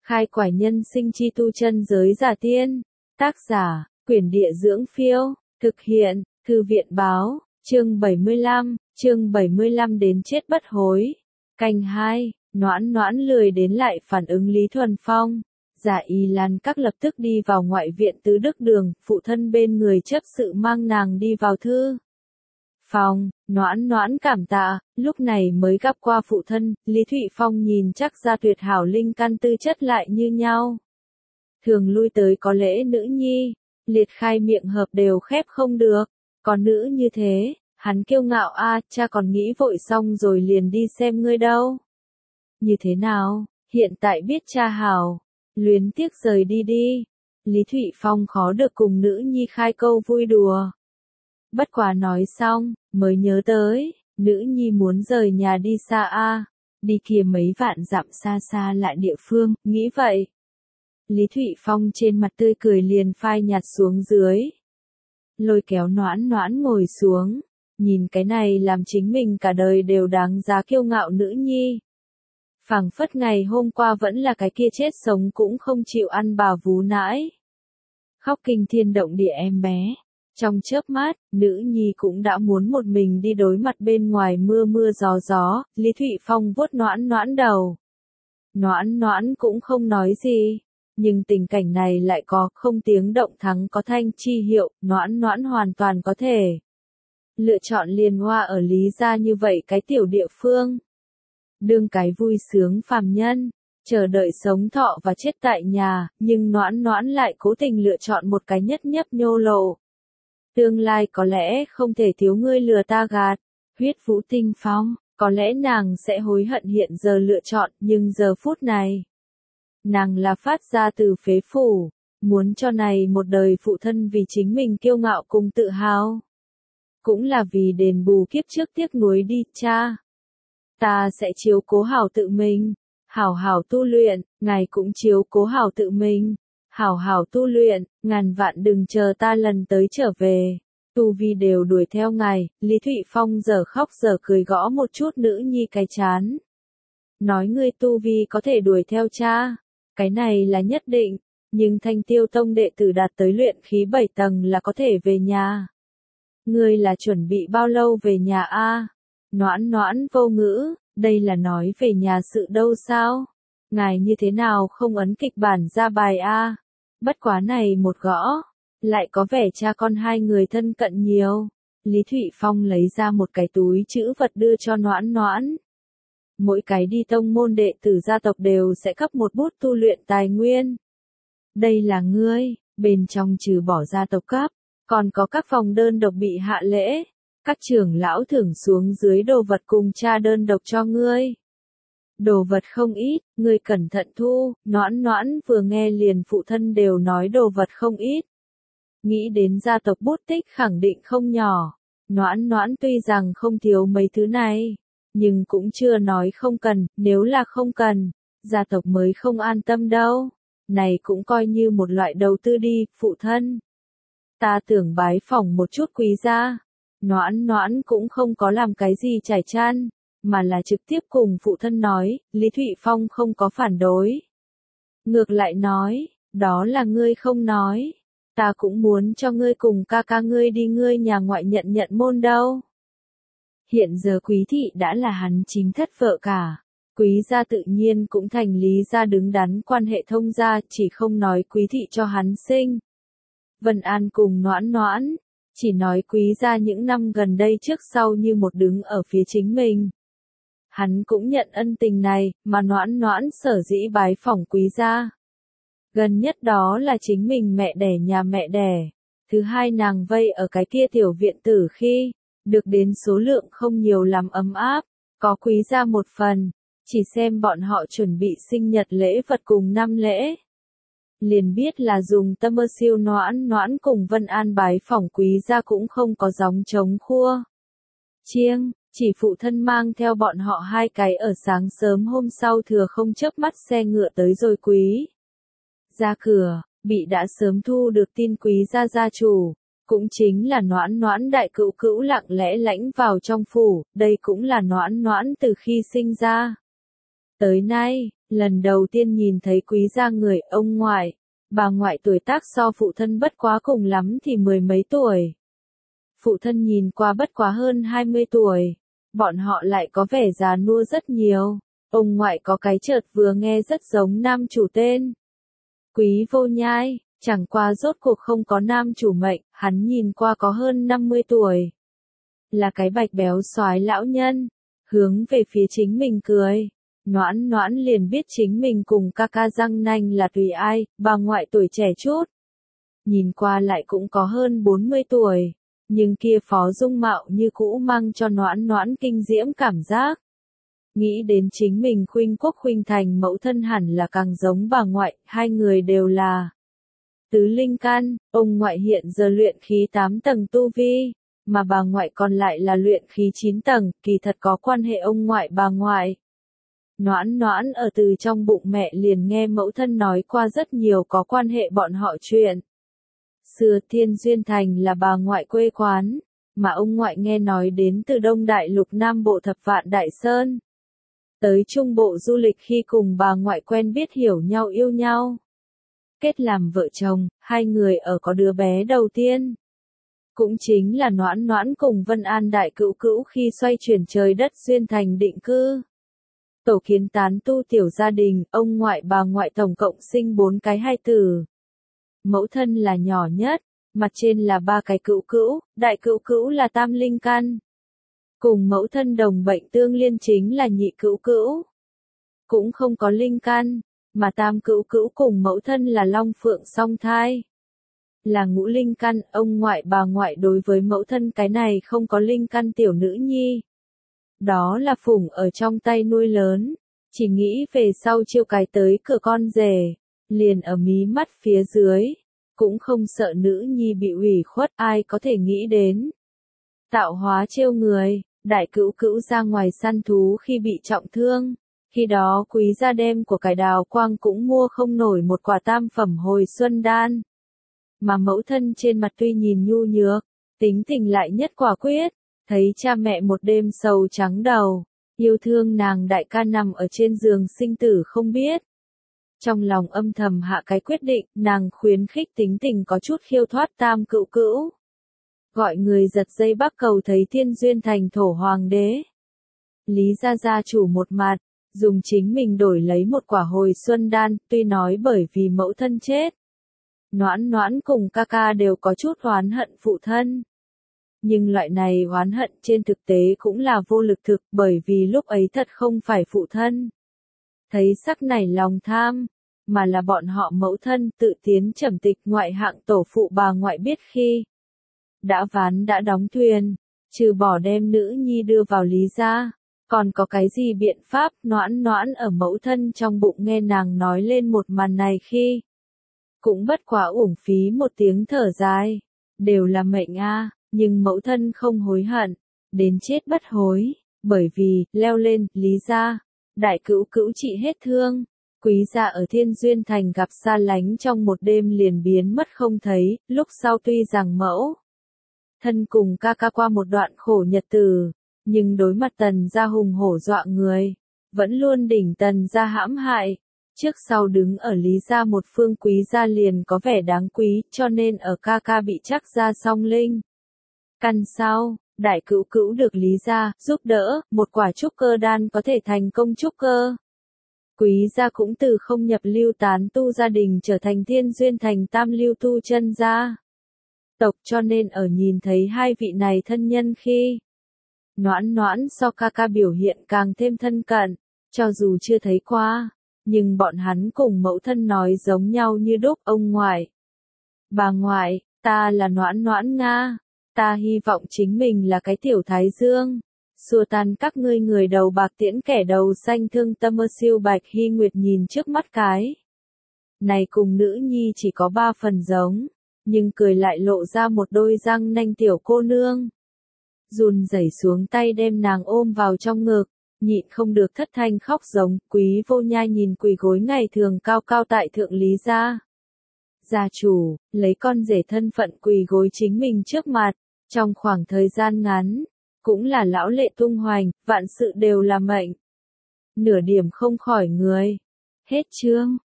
Khai quải nhân sinh chi tu chân giới giả tiên. Tác giả, Quyển Địa Dưỡng Phiêu. Thực hiện, Thư viện Báo. Chương 75 đến chết bất hối. Canh 2, Noãn Noãn lười đến lại phản ứng Lý Thuần Phong. Giả Y Lan Các lập tức đi vào ngoại viện Tứ Đức Đường, phụ thân bên người chấp sự mang nàng đi vào thư phòng. Noãn Noãn cảm tạ, lúc này mới gặp qua phụ thân. Lý Thụy Phong nhìn chắc ra tuyệt hảo linh căn tư chất lại như nhau. Thường lui tới có lễ nữ nhi, liệt khai miệng hợp đều khép không được. Còn nữ như thế, hắn kiêu ngạo a, cha còn nghĩ vội xong rồi liền đi xem ngươi đâu. Như thế nào, hiện tại biết cha hảo, luyến tiếc rời đi đi. Lý Thụy Phong khó được cùng nữ nhi khai câu vui đùa. Bất quá nói xong, mới nhớ tới, nữ nhi muốn rời nhà đi xa a, đi kia mấy vạn dặm xa xa lại địa phương, nghĩ vậy. Lý Thụy Phong trên mặt tươi cười liền phai nhạt xuống dưới. Lôi kéo Noãn Noãn ngồi xuống, nhìn cái này làm chính mình cả đời đều đáng giá kiêu ngạo nữ nhi. Phảng phất ngày hôm qua vẫn là cái kia chết sống cũng không chịu ăn bà vú nãi. Khóc kinh thiên động địa em bé. Trong chớp mắt, nữ nhi cũng đã muốn một mình đi đối mặt bên ngoài mưa mưa gió gió. Lý Thụy Phong vuốt Noãn Noãn đầu. Noãn Noãn cũng không nói gì. Nhưng tình cảnh này lại có không tiếng động thắng có thanh chi hiệu, Noãn Noãn hoàn toàn có thể lựa chọn liền hoa ở Lý gia như vậy cái tiểu địa phương. Đương cái vui sướng phàm nhân, chờ đợi sống thọ và chết tại nhà, nhưng Noãn Noãn lại cố tình lựa chọn một cái nhất nhấp nhô lộ. Tương lai có lẽ không thể thiếu ngươi lừa ta gạt, huyết vũ tinh phong, có lẽ nàng sẽ hối hận hiện giờ lựa chọn, nhưng giờ phút này, nàng là phát ra từ phế phủ, muốn cho này một đời phụ thân vì chính mình kiêu ngạo cùng tự hào. Cũng là vì đền bù kiếp trước tiếc nuối đi, cha. Ta sẽ chiếu cố hảo tự mình, hảo hảo tu luyện, ngài cũng chiếu cố hảo tự mình, hảo hảo tu luyện, ngàn vạn đừng chờ ta lần tới trở về. Tu vi đều đuổi theo ngài. Lý Thụy Phong giờ khóc giờ cười gõ một chút nữ nhi cái chán. Nói ngươi tu vi có thể đuổi theo cha, cái này là nhất định, nhưng Thanh Tiêu Tông đệ tử đạt tới luyện khí 7 tầng là có thể về nhà. Ngươi là chuẩn bị bao lâu về nhà a? Noãn Noãn vô ngữ, đây là nói về nhà sự đâu sao? Ngài như thế nào không ấn kịch bản ra bài a? Bất quá này một gõ, lại có vẻ cha con hai người thân cận nhiều. Lý Thụy Phong lấy ra một cái túi trữ vật đưa cho Noãn Noãn. Mỗi cái đi tông môn đệ tử gia tộc đều sẽ cấp một bút tu luyện tài nguyên. Đây là ngươi, bên trong trừ bỏ gia tộc cấp, còn có các phòng đơn độc bị hạ lễ. Các trưởng lão thưởng xuống dưới đồ vật cùng cha đơn độc cho ngươi. Đồ vật không ít, ngươi cẩn thận thu. Noãn Noãn vừa nghe liền phụ thân đều nói đồ vật không ít. Nghĩ đến gia tộc bút tích khẳng định không nhỏ. Noãn Noãn tuy rằng không thiếu mấy thứ này, nhưng cũng chưa nói không cần, nếu là không cần, gia tộc mới không an tâm đâu. Này cũng coi như một loại đầu tư đi, phụ thân. Ta tưởng bái phỏng một chút quý gia. Noãn Noãn cũng không có làm cái gì trải chăn, mà là trực tiếp cùng phụ thân nói. Lý Thụy Phong không có phản đối. Ngược lại nói, đó là ngươi không nói. Ta cũng muốn cho ngươi cùng ca ca ngươi đi ngươi nhà ngoại nhận môn đâu. Hiện giờ Quý thị đã là hắn chính thất vợ cả. Quý gia tự nhiên cũng thành Lý gia đứng đắn quan hệ thông gia, chỉ không nói Quý thị cho hắn sinh. Vân An cùng Noãn Noãn, chỉ nói Quý gia những năm gần đây trước sau như một đứng ở phía chính mình. Hắn cũng nhận ân tình này, mà Noãn Noãn sở dĩ bái phỏng Quý gia. Gần nhất đó là chính mình mẹ đẻ nhà mẹ đẻ. Thứ hai nàng vây ở cái kia tiểu viện tử khi, được đến số lượng không nhiều lắm ấm áp, có Quý gia một phần, chỉ xem bọn họ chuẩn bị sinh nhật lễ vật cùng năm lễ. Liền biết là dùng tâm ơ siêu. Noãn Noãn cùng Vân An bái phỏng Quý gia cũng không có gióng trống khua chiêng, chỉ phụ thân mang theo bọn họ hai cái ở sáng sớm hôm sau thừa không chớp mắt xe ngựa tới rồi Quý ra cửa, bị đã sớm thu được tin Quý gia gia chủ, cũng chính là Noãn Noãn đại cữu cữu lặng lẽ lãnh vào trong phủ. Đây cũng là Noãn Noãn từ khi sinh ra tới nay, Lần đầu tiên nhìn thấy quý gia người ông ngoại, bà ngoại tuổi tác so phụ thân bất quá cùng lắm thì mười mấy tuổi. Phụ thân nhìn qua bất quá hơn 20 tuổi, bọn họ lại có vẻ già nua rất nhiều. Ông ngoại có cái chợt vừa nghe rất giống nam chủ tên. Quý Vô Nhai, chẳng qua rốt cuộc không có nam chủ mệnh, hắn nhìn qua có hơn 50 tuổi. Là cái bạch béo soái lão nhân, hướng về phía chính mình cười. Noãn Noãn liền biết chính mình cùng ca ca răng nanh là tùy ai, bà ngoại tuổi trẻ chút. Nhìn qua lại cũng có hơn 40 tuổi, nhưng kia phó dung mạo như cũ mang cho Noãn Noãn kinh diễm cảm giác. Nghĩ đến chính mình khuynh quốc khuynh thành mẫu thân hẳn là càng giống bà ngoại, hai người đều là tứ linh căn, ông ngoại hiện giờ luyện khí 8 tầng tu vi, mà bà ngoại còn lại là luyện khí 9 tầng, kỳ thật có quan hệ ông ngoại bà ngoại. Noãn Noãn ở từ trong bụng mẹ liền nghe mẫu thân nói qua rất nhiều có quan hệ bọn họ chuyện. Xưa Thiên Duyên Thành là bà ngoại quê quán, mà ông ngoại nghe nói đến từ Đông Đại Lục Nam Bộ Thập Vạn Đại Sơn. Tới Trung Bộ du lịch khi cùng bà ngoại quen biết hiểu nhau yêu nhau. Kết làm vợ chồng, hai người ở có đứa bé đầu tiên. Cũng chính là Noãn Noãn cùng Vân An Đại Cữu Cữu khi xoay chuyển trời đất Duyên Thành định cư. Tổ kiến tán tu tiểu gia đình, ông ngoại bà ngoại tổng cộng sinh 4 cái hài tử. Mẫu thân là nhỏ nhất, mặt trên là 3 cái cữu cữu, đại cữu cữu là tam linh căn. Cùng mẫu thân đồng bệnh tương liên chính là nhị cữu cữu. Cũng không có linh căn, mà tam cữu cữu cùng mẫu thân là long phượng song thai. Là ngũ linh căn, ông ngoại bà ngoại đối với mẫu thân cái này không có linh căn tiểu nữ nhi. Đó là phủng ở trong tay nuôi lớn, chỉ nghĩ về sau chiêu cái tới cửa con rể, liền ở mí mắt phía dưới, cũng không sợ nữ nhi bị ủy khuất, ai có thể nghĩ đến. Tạo hóa trêu người, đại cữu cữu ra ngoài săn thú khi bị trọng thương, khi đó quý gia đem của cải đào quang cũng mua không nổi một quả tam phẩm hồi xuân đan. Mà mẫu thân trên mặt tuy nhìn nhu nhược, tính tình lại nhất quả quyết. Thấy cha mẹ một đêm sầu trắng đầu, yêu thương nàng đại ca nằm ở trên giường sinh tử không biết. Trong lòng âm thầm hạ cái quyết định, nàng khuyến khích tính tình có chút khiêu thoát tam cữu cữu. Gọi người giật dây bắc cầu thấy Thiên Duyên Thành thổ hoàng đế. Lý gia gia chủ một mặt, dùng chính mình đổi lấy một quả hồi xuân đan, tuy nói bởi vì mẫu thân chết. Noãn Noãn cùng ca ca đều có chút oán hận phụ thân. Nhưng loại này oán hận trên thực tế cũng là vô lực thực bởi vì lúc ấy thật không phải phụ thân. Thấy sắc này lòng tham, mà là bọn họ mẫu thân tự tiến trầm tịch ngoại hạng tổ phụ bà ngoại biết khi. Đã ván đã đóng thuyền, trừ bỏ đem nữ nhi đưa vào Lý gia, còn có cái gì biện pháp. Noãn Noãn ở mẫu thân trong bụng nghe nàng nói lên một màn này khi. Cũng bất quá uổng phí một tiếng thở dài, đều là mệnh a. Nhưng mẫu thân không hối hận, đến chết bất hối, bởi vì, leo lên, Lý gia, đại cữu cữu trị hết thương, quý gia ở Thiên Duyên Thành gặp xa lánh trong một đêm liền biến mất không thấy, lúc sau tuy rằng mẫu thân cùng ca ca qua một đoạn khổ nhật tử, nhưng đối mặt Tần gia hùng hổ dọa người, vẫn luôn đỉnh Tần gia hãm hại. Trước sau đứng ở Lý gia một phương quý gia liền có vẻ đáng quý, cho nên ở ca ca bị chắc gia song linh. Căn sau, đại cữu cữu được Lý gia giúp đỡ, một quả trúc cơ đan có thể thành công trúc cơ. Quý gia cũng từ không nhập lưu tán tu gia đình trở thành Thiên Duyên Thành tam lưu tu chân gia tộc, cho nên ở nhìn thấy hai vị này thân nhân khi. Noãn Noãn so ca ca biểu hiện càng thêm thân cận, cho dù chưa thấy qua, nhưng bọn hắn cùng mẫu thân nói giống nhau như đúc. Ông ngoại, bà ngoại, ta là Noãn Noãn Nga. Ta hy vọng chính mình là cái tiểu thái dương, xua tan các ngươi người đầu bạc tiễn kẻ đầu xanh thương tâm. Siêu Bạch Hy Nguyệt nhìn trước mắt cái này cùng nữ nhi chỉ có 3 phần giống, nhưng cười lại lộ ra một đôi răng nanh tiểu cô nương. Run rẩy xuống tay đem nàng ôm vào trong ngực, nhịn không được thất thanh khóc giống. Quý Vô Nhai nhìn quỳ gối ngày thường cao cao tại thượng Lý gia gia chủ, lấy con rể thân phận quỳ gối chính mình trước mặt. Trong khoảng thời gian ngắn, cũng là lão lệ tung hoành, vạn sự đều là mệnh. Nửa điểm không khỏi người. Hết chương.